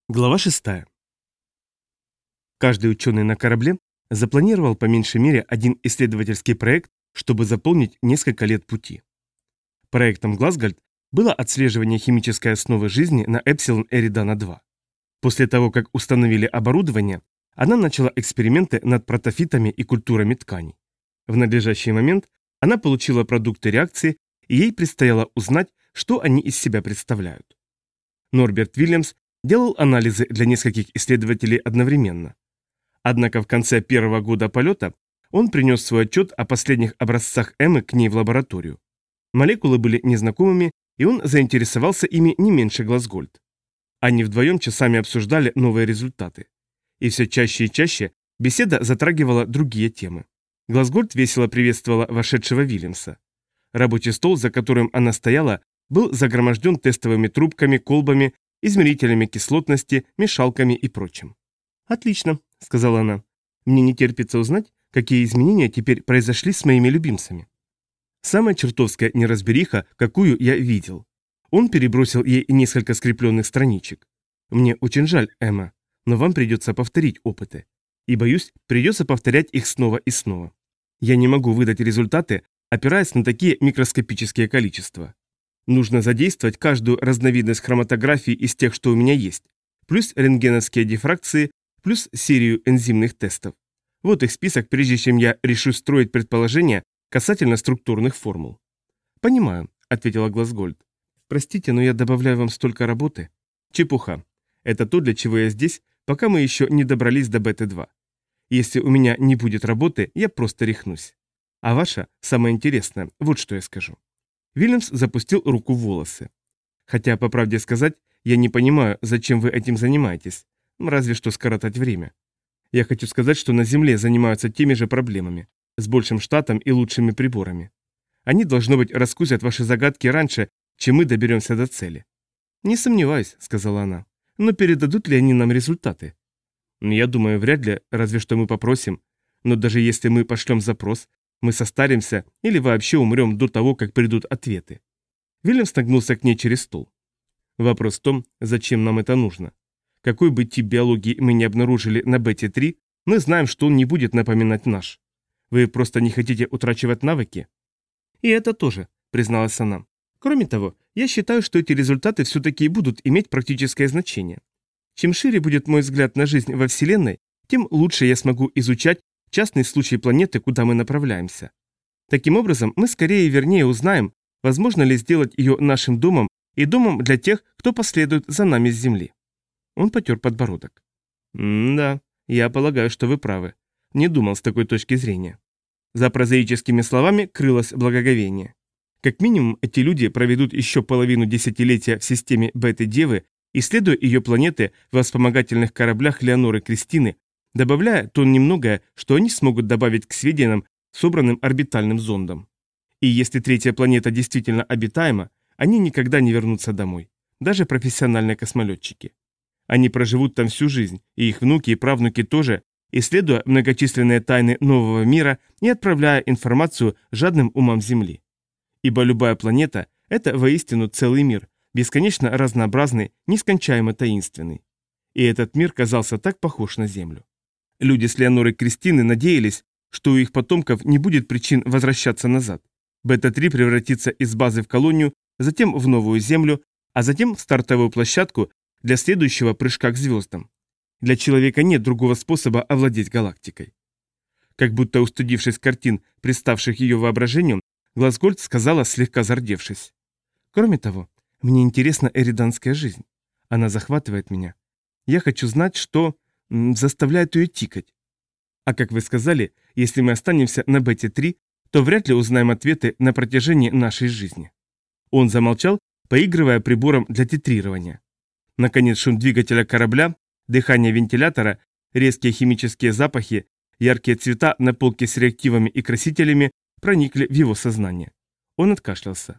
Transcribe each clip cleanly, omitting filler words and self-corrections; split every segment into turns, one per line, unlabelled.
Глава 6. Каждый ученый на корабле запланировал по меньшей мере один исследовательский проект, чтобы заполнить несколько лет пути. Проектом Глазгольд было отслеживание химической основы жизни на Эпсилон Эридана-2. После того, как установили оборудование, она начала эксперименты над протофитами и культурами тканей. В надлежащий момент она получила продукты реакции, и ей предстояло узнать, что они из себя представляют. Норберт Вильямс делал анализы для нескольких исследователей одновременно. Однако в конце первого года полета он принес свой отчет о последних образцах Эммы к ней в лабораторию. Молекулы были незнакомыми, и он заинтересовался ими не меньше Глазгольд. Они вдвоем часами обсуждали новые результаты. И все чаще и чаще беседа затрагивала другие темы. Глазгольд весело приветствовала вошедшего Вильямса. Рабочий стол, за которым она стояла, был загроможден тестовыми трубками, колбами, измерителями кислотности, мешалками и прочим. «Отлично», — сказала она. «Мне не терпится узнать, какие изменения теперь произошли с моими любимцами». Самая чертовская неразбериха, какую я видел. Он перебросил ей несколько скрепленных страничек. «Мне очень жаль, Эмма, но вам придется повторить опыты. И, боюсь, придется повторять их снова и снова. Я не могу выдать результаты, опираясь на такие микроскопические количества. Нужно задействовать каждую разновидность хроматографии из тех, что у меня есть, плюс рентгеновские дифракции, плюс серию энзимных тестов. Вот их список, прежде чем я решу строить предположения касательно структурных формул». «Понимаю», — ответила Глазгольд. «Простите, но я добавляю вам столько работы». «Чепуха. Это то, для чего я здесь, пока мы еще не добрались до Беты-2. Если у меня не будет работы, я просто рехнусь. А ваша, самое интересное, вот что я скажу». Вильямс запустил руку в волосы. «Хотя, по правде сказать, я не понимаю, зачем вы этим занимаетесь, разве что скоротать время. Я хочу сказать, что на Земле занимаются теми же проблемами, с большим штатом и лучшими приборами. Они, должно быть, раскусят ваши загадки раньше, чем мы доберемся до цели». «Не сомневаюсь», — сказала она. «Но передадут ли они нам результаты?» «Я думаю, вряд ли, разве что мы попросим. Но даже если мы пошлем запрос, мы состаримся или вообще умрем до того, как придут ответы». Вильямс нагнулся к ней через стол. «Вопрос в том, зачем нам это нужно. Какой бы тип биологии мы ни обнаружили на Бете-3, мы знаем, что он не будет напоминать наш. Вы просто не хотите утрачивать навыки?» «И это тоже», — призналась она. «Кроме того, я считаю, что эти результаты все-таки будут иметь практическое значение. Чем шире будет мой взгляд на жизнь во Вселенной, тем лучше я смогу изучать частный случай планеты, куда мы направляемся. Таким образом, мы скорее и вернее узнаем, возможно ли сделать ее нашим домом и домом для тех, кто последует за нами с Земли». Он потер подбородок. «Да, я полагаю, что вы правы. Не думал с такой точки зрения». За прозаическими словами крылось благоговение. Как минимум, эти люди проведут еще половину десятилетия в системе Беты-Девы, исследуя ее планеты в вспомогательных кораблях Леоноры Кристины, добавляя то немногое, что они смогут добавить к сведениям, собранным орбитальным зондом. И если третья планета действительно обитаема, они никогда не вернутся домой, даже профессиональные космолетчики. Они проживут там всю жизнь, и их внуки и правнуки тоже, исследуя многочисленные тайны нового мира и отправляя информацию жадным умам Земли. Ибо любая планета – это воистину целый мир, бесконечно разнообразный, нескончаемо таинственный. И этот мир казался так похож на Землю. Люди с Леонорой Кристины надеялись, что у их потомков не будет причин возвращаться назад. Бета-3 превратится из базы в колонию, затем в новую Землю, а затем в стартовую площадку для следующего прыжка к звездам. Для человека нет другого способа овладеть галактикой. Как будто устыдившись картин, представших ее воображению, Глазгольд сказала, слегка зардевшись. «Кроме того, мне интересна эриданская жизнь. Она захватывает меня. Я хочу знать, что заставляет ее тикать. А как вы сказали, если мы останемся на Бете-3, то вряд ли узнаем ответы на протяжении нашей жизни». Он замолчал, поигрывая прибором для титрирования. Наконец шум двигателя корабля, дыхание вентилятора, резкие химические запахи, яркие цвета на полке с реактивами и красителями проникли в его сознание. Он откашлялся.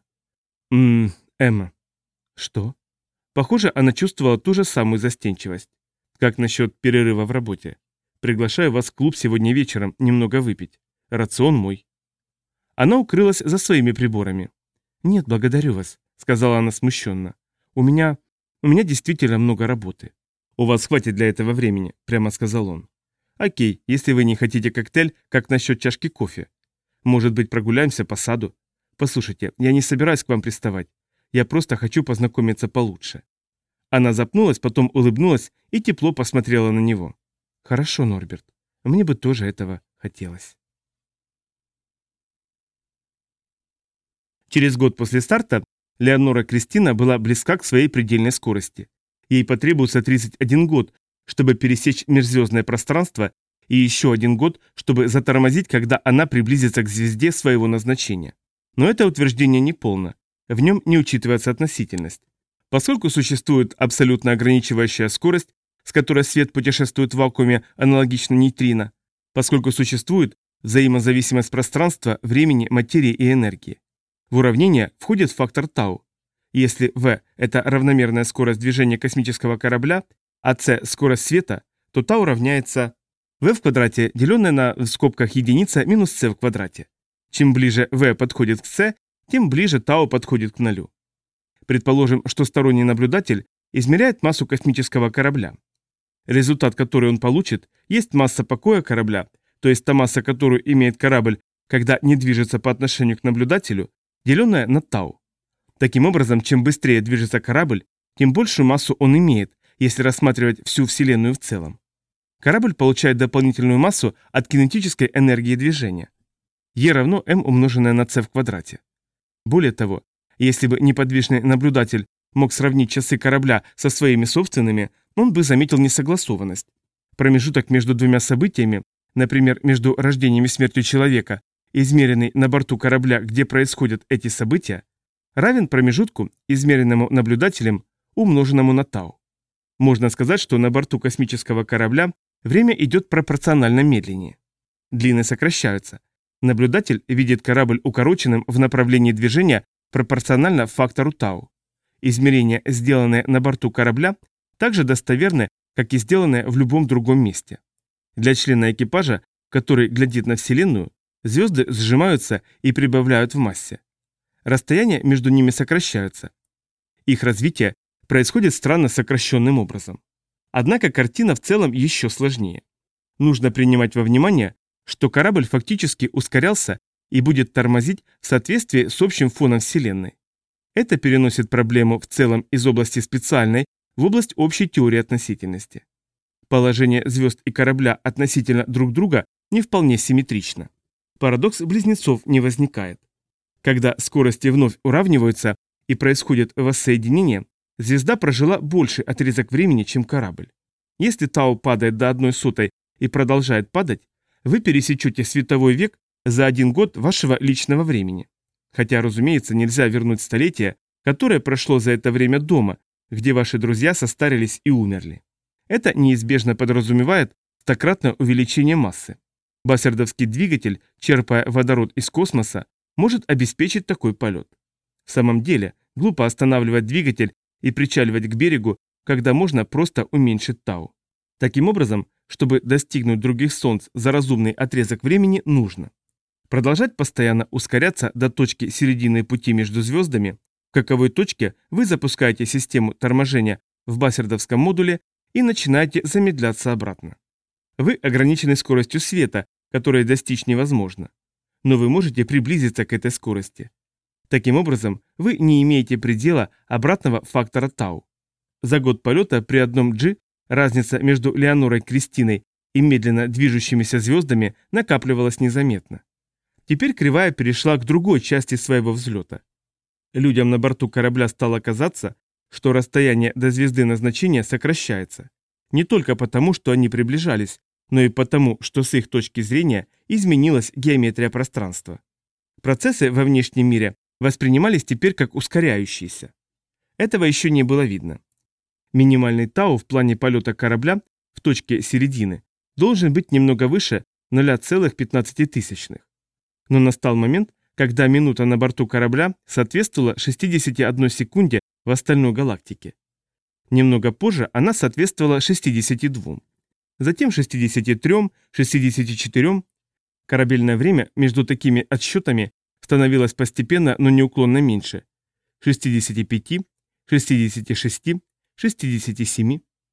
Эмма». «Что?» Похоже, она чувствовала ту же самую застенчивость. «Как насчет перерыва в работе? Приглашаю вас в клуб сегодня вечером немного выпить. Рацион мой». Она укрылась за своими приборами. «Нет, благодарю вас», — сказала она смущенно. У меня действительно много работы». «У вас хватит для этого времени», — прямо сказал он. «Окей, если вы не хотите коктейль, как насчет чашки кофе? Может быть, прогуляемся по саду? Послушайте, я не собираюсь к вам приставать. Я просто хочу познакомиться получше». Она запнулась, потом улыбнулась и тепло посмотрела на него. «Хорошо, Норберт. Мне бы тоже этого хотелось». Через год после старта Леонора Кристина была близка к своей предельной скорости. Ей потребуется 31 год, чтобы пересечь межзвездное пространство, и еще 1 год, чтобы затормозить, когда она приблизится к звезде своего назначения. Но это утверждение не полно. В нем не учитывается относительность. Поскольку существует абсолютно ограничивающая скорость, с которой свет путешествует в вакууме аналогично нейтрино, поскольку существует взаимозависимость пространства, времени, материи и энергии. В уравнение входит фактор тау. Если v – это равномерная скорость движения космического корабля, а c – скорость света, то тау равняется v в квадрате, деленное на в скобках единица минус c в квадрате. Чем ближе v подходит к c, тем ближе тау подходит к нулю. Предположим, что сторонний наблюдатель измеряет массу космического корабля. Результат, который он получит, есть масса покоя корабля, то есть та масса, которую имеет корабль, когда не движется по отношению к наблюдателю, деленная на тау. Таким образом, чем быстрее движется корабль, тем большую массу он имеет, если рассматривать всю Вселенную в целом. Корабль получает дополнительную массу от кинетической энергии движения. E равно m умноженное на c в квадрате. Более того, если бы неподвижный наблюдатель мог сравнить часы корабля со своими собственными, он бы заметил несогласованность. Промежуток между двумя событиями, например, между рождением и смертью человека, измеренный на борту корабля, где происходят эти события, равен промежутку, измеренному наблюдателем, умноженному на тау. Можно сказать, что на борту космического корабля время идет пропорционально медленнее. Длины сокращаются. Наблюдатель видит корабль укороченным в направлении движения пропорционально фактору тау. Измерения, сделанные на борту корабля, также достоверны, как и сделанные в любом другом месте. Для члена экипажа, который глядит на Вселенную, звезды сжимаются и прибавляют в массе. Расстояния между ними сокращаются. Их развитие происходит странно сокращенным образом. Однако картина в целом еще сложнее. Нужно принимать во внимание, что корабль фактически ускорялся и будет тормозить в соответствии с общим фоном Вселенной. Это переносит проблему в целом из области специальной в область общей теории относительности. Положение звезд и корабля относительно друг друга не вполне симметрично. Парадокс близнецов не возникает. Когда скорости вновь уравниваются и происходит воссоединение, звезда прожила больший отрезок времени, чем корабль. Если тау падает до 1/100 и продолжает падать, вы пересечете световой век за 1 год вашего личного времени. Хотя, разумеется, нельзя вернуть столетие, которое прошло за это время дома, где ваши друзья состарились и умерли. Это неизбежно подразумевает стократное увеличение массы. Бассердовский двигатель, черпая водород из космоса, может обеспечить такой полет. В самом деле, глупо останавливать двигатель и причаливать к берегу, когда можно просто уменьшить тау. Таким образом, чтобы достигнуть других солнц за разумный отрезок времени, нужно продолжать постоянно ускоряться до точки середины пути между звездами, в каковой точке вы запускаете систему торможения в бассердовском модуле и начинаете замедляться обратно. Вы ограничены скоростью света, которой достичь невозможно. Но вы можете приблизиться к этой скорости. Таким образом, вы не имеете предела обратного фактора тау. За год полета при одном G разница между Леонорой Кристиной и медленно движущимися звездами накапливалась незаметно. Теперь кривая перешла к другой части своего взлета. Людям на борту корабля стало казаться, что расстояние до звезды назначения сокращается. Не только потому, что они приближались, но и потому, что с их точки зрения изменилась геометрия пространства. Процессы во внешнем мире воспринимались теперь как ускоряющиеся. Этого еще не было видно. Минимальный тау в плане полета корабля в точке середины должен быть немного выше 0,15. Но настал момент, когда минута на борту корабля соответствовала 61 секунде в остальной галактике. Немного позже она соответствовала 62. Затем 63, 64. Корабельное время между такими отсчетами становилось постепенно, но неуклонно меньше. 65, 66, 67.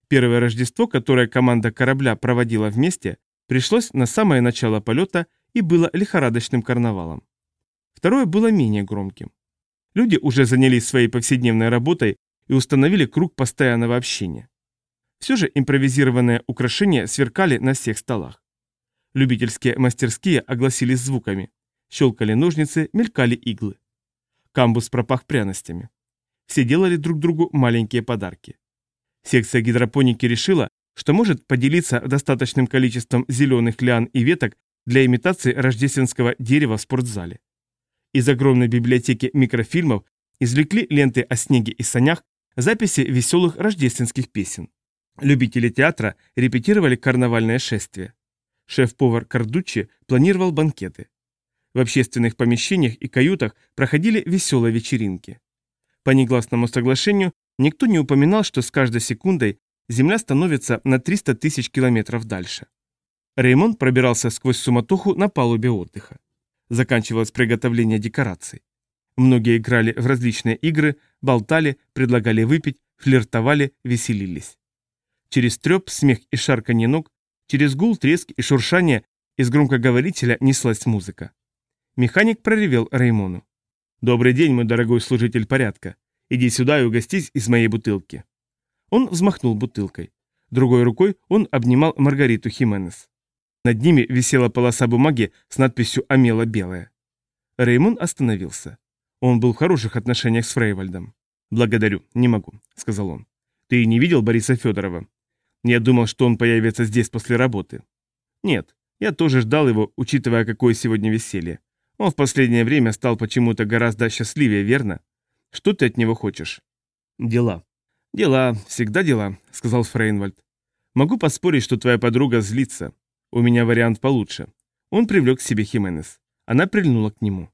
Первое Рождество, которое команда корабля проводила вместе, пришлось на самое начало полета и было лихорадочным карнавалом. Второе было менее громким. Люди уже занялись своей повседневной работой и установили круг постоянного общения. Все же импровизированные украшения сверкали на всех столах. Любительские мастерские огласились звуками. Щелкали ножницы, мелькали иглы. Камбус пропах пряностями. Все делали друг другу маленькие подарки. Секция гидропоники решила, что может поделиться достаточным количеством зеленых лиан и веток для имитации рождественского дерева в спортзале. Из огромной библиотеки микрофильмов извлекли ленты о снеге и санях, записи веселых рождественских песен. Любители театра репетировали карнавальное шествие. Шеф-повар Кардуччи планировал банкеты. В общественных помещениях и каютах проходили веселые вечеринки. По негласному соглашению никто не упоминал, что с каждой секундой Земля становится на 300 тысяч километров дальше. Реймон пробирался сквозь суматоху на палубе отдыха. Заканчивалось приготовление декораций. Многие играли в различные игры, болтали, предлагали выпить, флиртовали, веселились. Через треп, смех и шарканье ног, через гул, треск и шуршание из громкоговорителя неслась музыка. Механик проревел Реймону. «Добрый день, мой дорогой служитель порядка. Иди сюда и угостись из моей бутылки». Он взмахнул бутылкой. Другой рукой он обнимал Маргариту Хименес. Над ними висела полоса бумаги с надписью «Амела белая». Реймон остановился. Он был в хороших отношениях с Фрейвальдом. «Благодарю, не могу», — сказал он. «Ты не видел Бориса Федорова? Я думал, что он появится здесь после работы». «Нет, я тоже ждал его, учитывая, какое сегодня веселье. Он в последнее время стал почему-то гораздо счастливее, верно? Что ты от него хочешь?» «Дела». «Дела, всегда дела», — сказал Фрейнвальд. «Могу поспорить, что твоя подруга злится. У меня вариант получше». Он привлек к себе Хименес. Она прильнула к нему.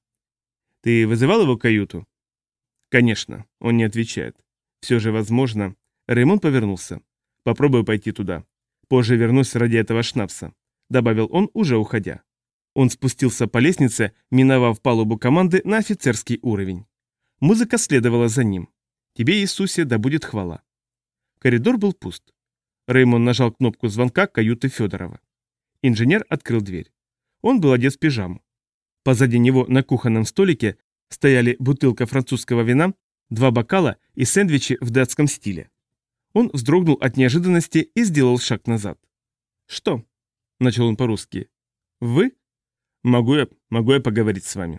«Ты вызывал его каюту?» «Конечно», — он не отвечает. «Все же возможно». Реймон повернулся. «Попробую пойти туда. Позже вернусь ради этого шнапса», — добавил он, уже уходя. Он спустился по лестнице, миновав палубу команды на офицерский уровень. Музыка следовала за ним. «Тебе, Иисусе, да будет хвала». Коридор был пуст. Реймон нажал кнопку звонка каюты Федорова. Инженер открыл дверь. Он был одет в пижаму. Позади него на кухонном столике стояли бутылка французского вина, 2 бокала и сэндвичи в датском стиле. Он вздрогнул от неожиданности и сделал шаг назад. «Что?» – начал он по-русски. «Вы?» «Могу я поговорить с вами?»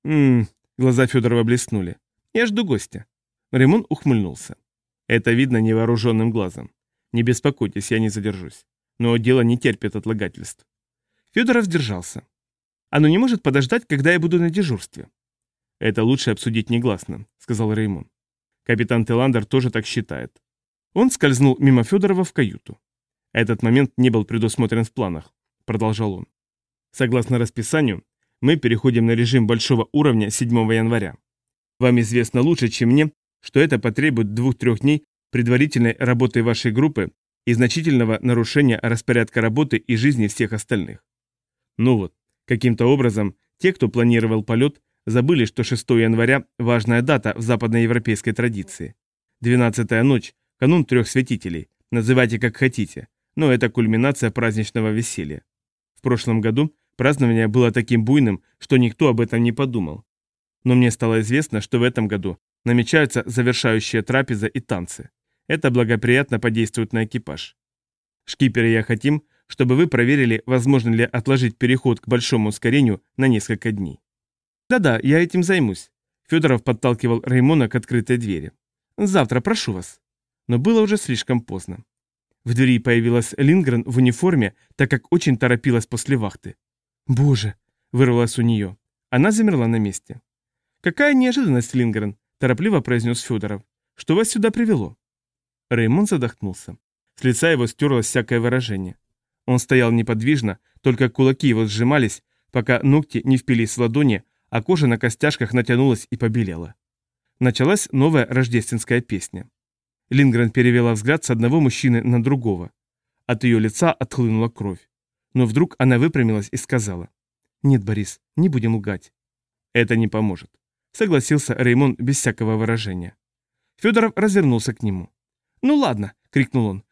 Глаза Федорова блеснули. «Я жду гостя». Реймон ухмыльнулся. «Это видно невооруженным глазом. Не беспокойтесь, я не задержусь. Но дело не терпит отлагательств». Федоров сдержался. «Оно не может подождать, когда я буду на дежурстве». «Это лучше обсудить негласно», — сказал Реймон. «Капитан Теландер тоже так считает». Он скользнул мимо Федорова в каюту. «Этот момент не был предусмотрен в планах», — продолжал он. «Согласно расписанию, мы переходим на режим большого уровня 7 января. Вам известно лучше, чем мне, что это потребует 2-3 дней предварительной работы вашей группы и значительного нарушения распорядка работы и жизни всех остальных. Ну вот, каким-то образом, те, кто планировал полет, забыли, что 6 января – важная дата в западноевропейской традиции. 12-я ночь, канун 3 святителей, называйте как хотите, но это кульминация праздничного веселья. В прошлом году празднование было таким буйным, что никто об этом не подумал. Но мне стало известно, что в этом году намечаются завершающие трапеза и танцы. Это благоприятно подействует на экипаж. Шкипер и я хотим, чтобы вы проверили, возможно ли отложить переход к большому ускорению на несколько дней. Да-да, я этим займусь. Федоров подталкивал Реймона к открытой двери. Завтра, прошу вас. Но было уже слишком поздно. В двери появилась Линдгрен в униформе, так как очень торопилась после вахты. «Боже!» – вырвалось у нее. Она замерла на месте. «Какая неожиданность, Линдгрен!» – торопливо произнес Федоров. «Что вас сюда привело?» Реймон задохнулся. С лица его стерлось всякое выражение. Он стоял неподвижно, только кулаки его сжимались, пока ногти не впились в ладони, а кожа на костяшках натянулась и побелела. Началась новая рождественская песня. Линдгрен перевела взгляд с одного мужчины на другого. От ее лица отхлынула кровь. Но вдруг она выпрямилась и сказала: «Нет, Борис, не будем лгать». «Это не поможет», — согласился Реймон без всякого выражения. Федоров развернулся к нему. «Ну ладно», — крикнул он,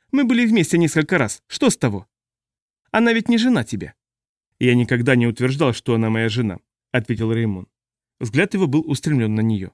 Мы были вместе несколько раз. Что с того? Она ведь не жена тебе. Я никогда не утверждал, что она моя жена, ответил Реймон. Взгляд его был устремлен на нее.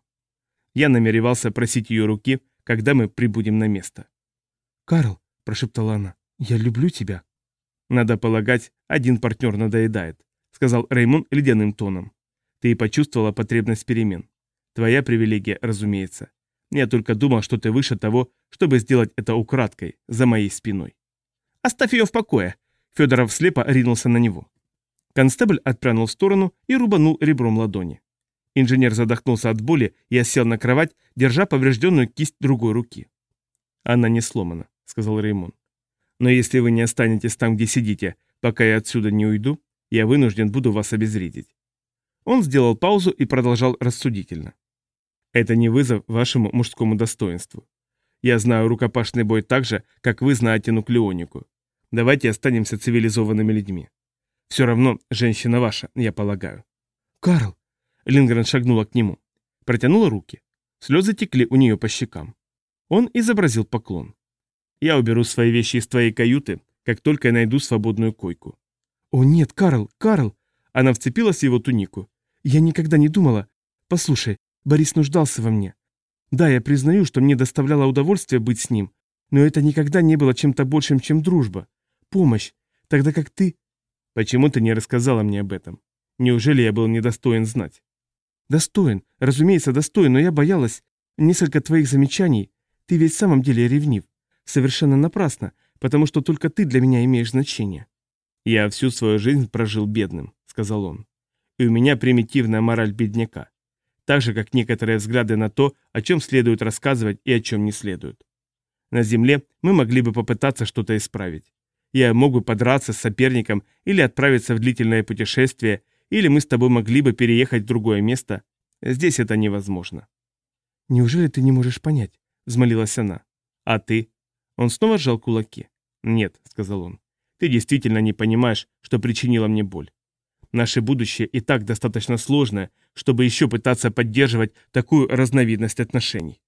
Я намеревался просить ее руки, когда мы прибудем на место. «Карл», – прошептала она, – «я люблю тебя». «Надо полагать, один партнер надоедает», – сказал Реймон ледяным тоном. «Ты и почувствовала потребность перемен. Твоя привилегия, разумеется. Я только думал, что ты выше того, чтобы сделать это украдкой, за моей спиной». «Оставь ее в покое!» Федоров слепо ринулся на него. Констебль отпрянул в сторону и рубанул ребром ладони. Инженер задохнулся от боли и осел на кровать, держа поврежденную кисть другой руки. «Она не сломана», — сказал Реймон. «Но если вы не останетесь там, где сидите, пока я отсюда не уйду, я вынужден буду вас обезвредить». Он сделал паузу и продолжал рассудительно. «Это не вызов вашему мужскому достоинству. Я знаю рукопашный бой так же, как вы знаете нуклеонику. Давайте останемся цивилизованными людьми. Все равно женщина ваша, я полагаю». «Карл!» Линдгрен шагнула к нему. Протянула руки. Слезы текли у нее по щекам. Он изобразил поклон. «Я уберу свои вещи из твоей каюты, как только я найду свободную койку». «О нет, Карл, Карл!» Она вцепилась в его тунику. «Я никогда не думала... Послушай, Борис нуждался во мне. Да, я признаю, что мне доставляло удовольствие быть с ним, но это никогда не было чем-то большим, чем дружба. Помощь. Тогда как ты...» «Почему ты не рассказала мне об этом? Неужели я был недостоин знать?» «Достоин, разумеется, достоин, но я боялась. Несколько твоих замечаний. Ты ведь в самом деле ревнив. Совершенно напрасно, потому что только ты для меня имеешь значение». «Я всю свою жизнь прожил бедным», — сказал он. «И у меня примитивная мораль бедняка. Так же, как некоторые взгляды на то, о чем следует рассказывать и о чем не следует. На земле мы могли бы попытаться что-то исправить. Я мог бы подраться с соперником или отправиться в длительное путешествие, или мы с тобой могли бы переехать в другое место. Здесь это невозможно». «Неужели ты не можешь понять?» — взмолилась она. «А ты?» Он снова сжал кулаки. «Нет», — сказал он, — «ты действительно не понимаешь, что причинило мне боль. Наше будущее и так достаточно сложное, чтобы еще пытаться поддерживать такую разновидность отношений».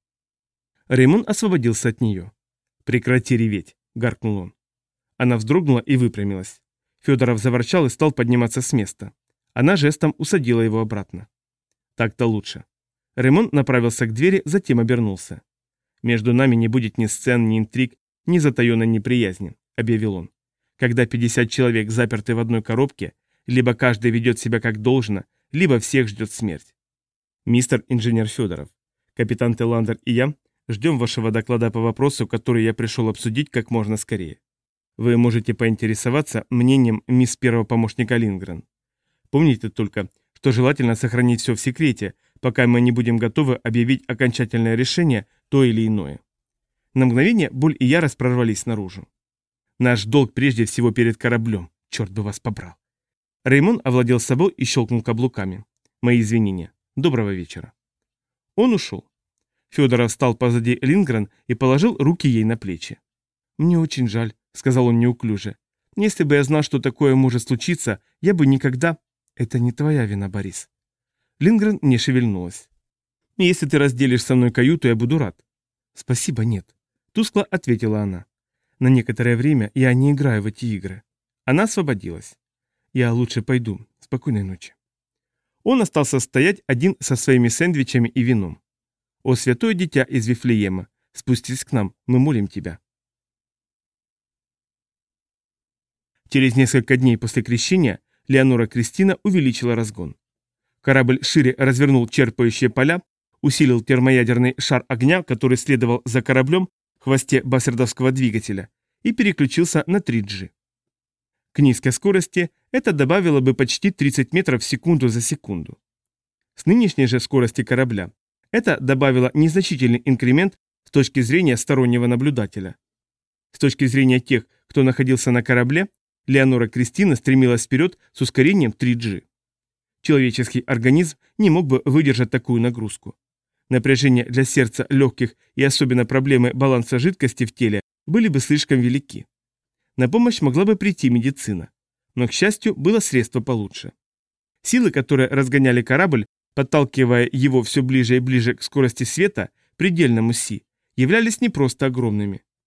Реймон освободился от нее. «Прекрати реветь», — гаркнул он. Она вздрогнула и выпрямилась. Федоров заворчал и стал подниматься с места. Она жестом усадила его обратно. «Так-то лучше». Реймон направился к двери, затем обернулся. «Между нами не будет ни сцен, ни интриг, ни затаенной неприязни», — объявил он. «Когда 50 человек заперты в одной коробке, либо каждый ведет себя как должно, либо всех ждет смерть. Мистер инженер Федоров, капитан Теландер и я ждем вашего доклада по вопросу, который я пришел обсудить как можно скорее. Вы можете поинтересоваться мнением мисс первого помощника Линдгрен. Помните только, что желательно сохранить все в секрете, пока мы не будем готовы объявить окончательное решение, то или иное». На мгновение боль и ярость прорвались наружу. «Наш долг прежде всего перед кораблем, черт бы вас побрал». Реймон овладел собой и щелкнул каблуками. «Мои извинения. Доброго вечера». Он ушел. Федоров встал позади Линдгрен и положил руки ей на плечи. «Мне очень жаль», — сказал он неуклюже. «Если бы я знал, что такое может случиться, я бы никогда...» «Это не твоя вина, Борис». Линдгрен не шевельнулась. «Если ты разделишь со мной каюту, я буду рад». «Спасибо, нет», — тускло ответила она. «На некоторое время я не играю в эти игры». Она освободилась. «Я лучше пойду. Спокойной ночи». Он остался стоять один со своими сэндвичами и вином. «О, святое дитя из Вифлеема, спустись к нам, мы молим тебя». Через несколько дней после крещения Леонора Кристина увеличила разгон. Корабль шире развернул черпающие поля, усилил термоядерный шар огня, который следовал за кораблем в хвосте бассердовского двигателя, и переключился на 3G. К низкой скорости это добавило бы почти 30 метров в секунду за секунду. С нынешней же скорости корабля это добавило незначительный инкремент с точки зрения стороннего наблюдателя. С точки зрения тех, кто находился на корабле, Леонора Кристина стремилась вперед с ускорением 3G. Человеческий организм не мог бы выдержать такую нагрузку. Напряжение для сердца, легких и особенно проблемы баланса жидкости в теле были бы слишком велики. На помощь могла бы прийти медицина. Но, к счастью, было средство получше. Силы, которые разгоняли корабль, подталкивая его все ближе и ближе к скорости света, предельному Си, являлись не просто огромными.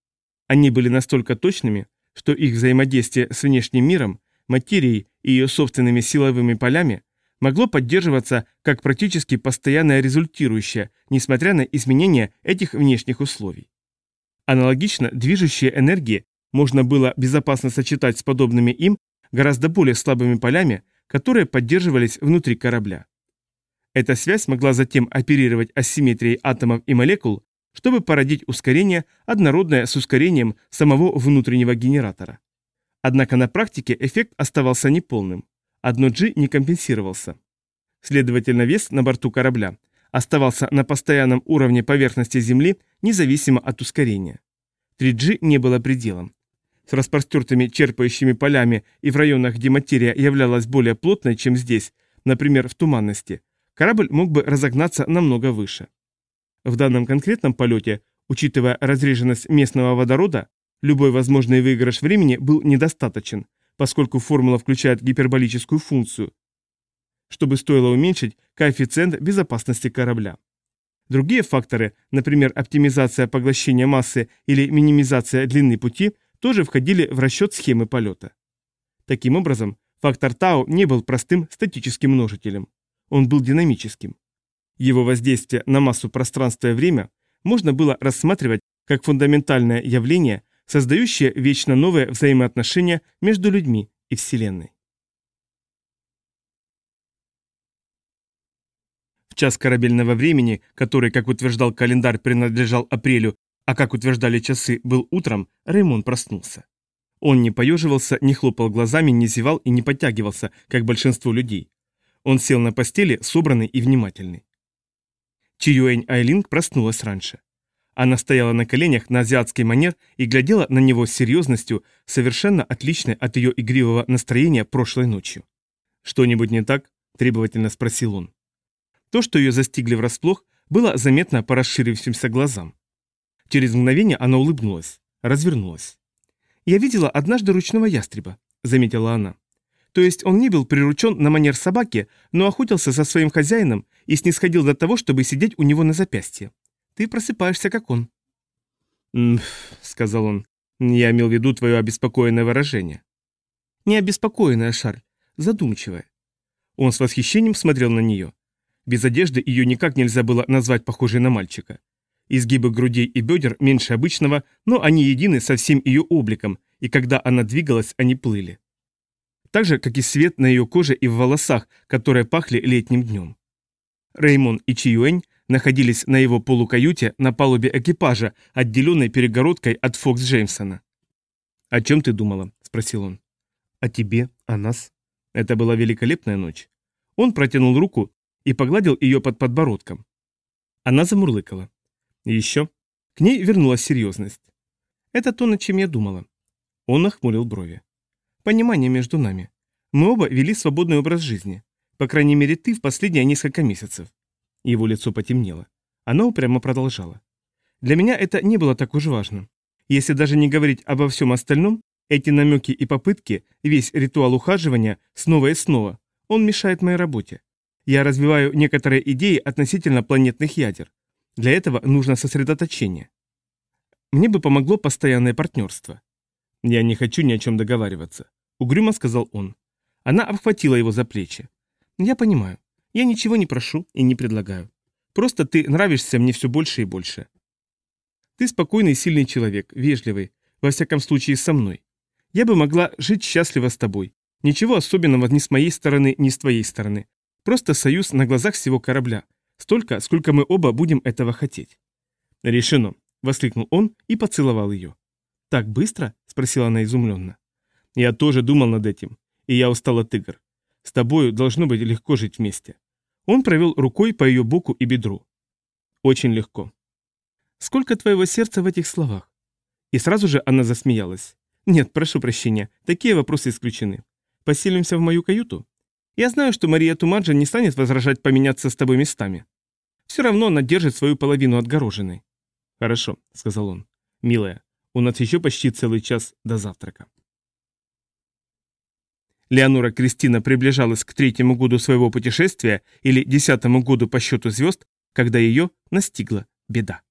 Они были настолько точными, что их взаимодействие с внешним миром, материей и ее собственными силовыми полями могло поддерживаться как практически постоянное результирующее, несмотря на изменения этих внешних условий. Аналогично, движущие энергии можно было безопасно сочетать с подобными им гораздо более слабыми полями, которые поддерживались внутри корабля. Эта связь могла затем оперировать асимметрией атомов и молекул, чтобы породить ускорение, однородное с ускорением самого внутреннего генератора. Однако на практике эффект оставался неполным. Одно G не компенсировался. Следовательно, вес на борту корабля оставался на постоянном уровне поверхности Земли, независимо от ускорения. 3G не было пределом. С распростертыми черпающими полями и в районах, где материя являлась более плотной, чем здесь, например, в туманности, корабль мог бы разогнаться намного выше. В данном конкретном полете, учитывая разреженность местного водорода, любой возможный выигрыш времени был недостаточен, поскольку формула включает гиперболическую функцию, чтобы стоило уменьшить коэффициент безопасности корабля. Другие факторы, например, оптимизация поглощения массы или минимизация длины пути, тоже входили в расчет схемы полета. Таким образом, фактор Тау не был простым статическим множителем. Он был динамическим. Его воздействие на массу пространства и время можно было рассматривать как фундаментальное явление, создающее вечно новые взаимоотношения между людьми и Вселенной. В час корабельного времени, который, как утверждал календарь, принадлежал апрелю, а как утверждали часы, был утром, Реймон проснулся. Он не поеживался, не хлопал глазами, не зевал и не подтягивался, как большинство людей. Он сел на постели, собранный и внимательный. Чиюэнь Айлинг проснулась раньше. Она стояла на коленях на азиатский манер и глядела на него с серьезностью, совершенно отличной от ее игривого настроения прошлой ночью. «Что-нибудь не так?» – требовательно спросил он. То, что ее застигли врасплох, было заметно по расширившимся глазам. Через мгновение она улыбнулась, развернулась. «Я видела однажды ручного ястреба», — заметила она. «То есть он не был приручен на манер собаки, но охотился за своим хозяином и снисходил до того, чтобы сидеть у него на запястье. Ты просыпаешься, как он». Сказал он. «Я имел в виду твое обеспокоенное выражение». «Не обеспокоенное, Шарль, задумчивое». Он с восхищением смотрел на нее. Без одежды ее никак нельзя было назвать похожей на мальчика. Изгибы грудей и бедер меньше обычного, но они едины со всем ее обликом, и когда она двигалась, они плыли. Так же, как и свет на ее коже и в волосах, которые пахли летним днем. Реймон и Чиюэнь находились на его полукаюте на палубе экипажа, отделенной перегородкой от Фокс Джеймсона. «О чем ты думала?» – спросил он. «О тебе, о нас». Это была великолепная ночь. Он протянул руку и погладил ее под подбородком. Она замурлыкала. И еще. К ней вернулась серьезность. «Это то, над чем я думала». Он нахмурил брови. «Понимание между нами. Мы оба вели свободный образ жизни. По крайней мере, ты в последние несколько месяцев». Его лицо потемнело. Она упрямо продолжала. «Для меня это не было так уж важно. Если даже не говорить обо всем остальном, эти намеки и попытки, весь ритуал ухаживания, снова и снова, он мешает моей работе. Я развиваю некоторые идеи относительно планетных ядер. Для этого нужно сосредоточение. Мне бы помогло постоянное партнерство». «Я не хочу ни о чем договариваться», — угрюмо сказал он. Она обхватила его за плечи. «Я понимаю. Я ничего не прошу и не предлагаю. Просто ты нравишься мне все больше и больше. Ты спокойный и сильный человек, вежливый, во всяком случае со мной. Я бы могла жить счастливо с тобой. Ничего особенного ни с моей стороны, ни с твоей стороны. Просто союз на глазах всего корабля. Столько, сколько мы оба будем этого хотеть». «Решено», — воскликнул он и поцеловал ее. «Так быстро?» — спросила она изумленно. «Я тоже думал над этим, и я устал от игр. С тобою должно быть легко жить вместе». Он провел рукой по ее боку и бедру. «Очень легко». «Сколько твоего сердца в этих словах?» И сразу же она засмеялась. «Нет, прошу прощения, такие вопросы исключены. Поселимся в мою каюту? Я знаю, что Мария Тумаджа не станет возражать поменяться с тобой местами. Все равно она держит свою половину отгороженной». «Хорошо», — сказал он. «Милая, у нас еще почти целый час до завтрака». Леонора Кристина приближалась к 3-му году своего путешествия или 10-му году по счету звезд, когда ее настигла беда.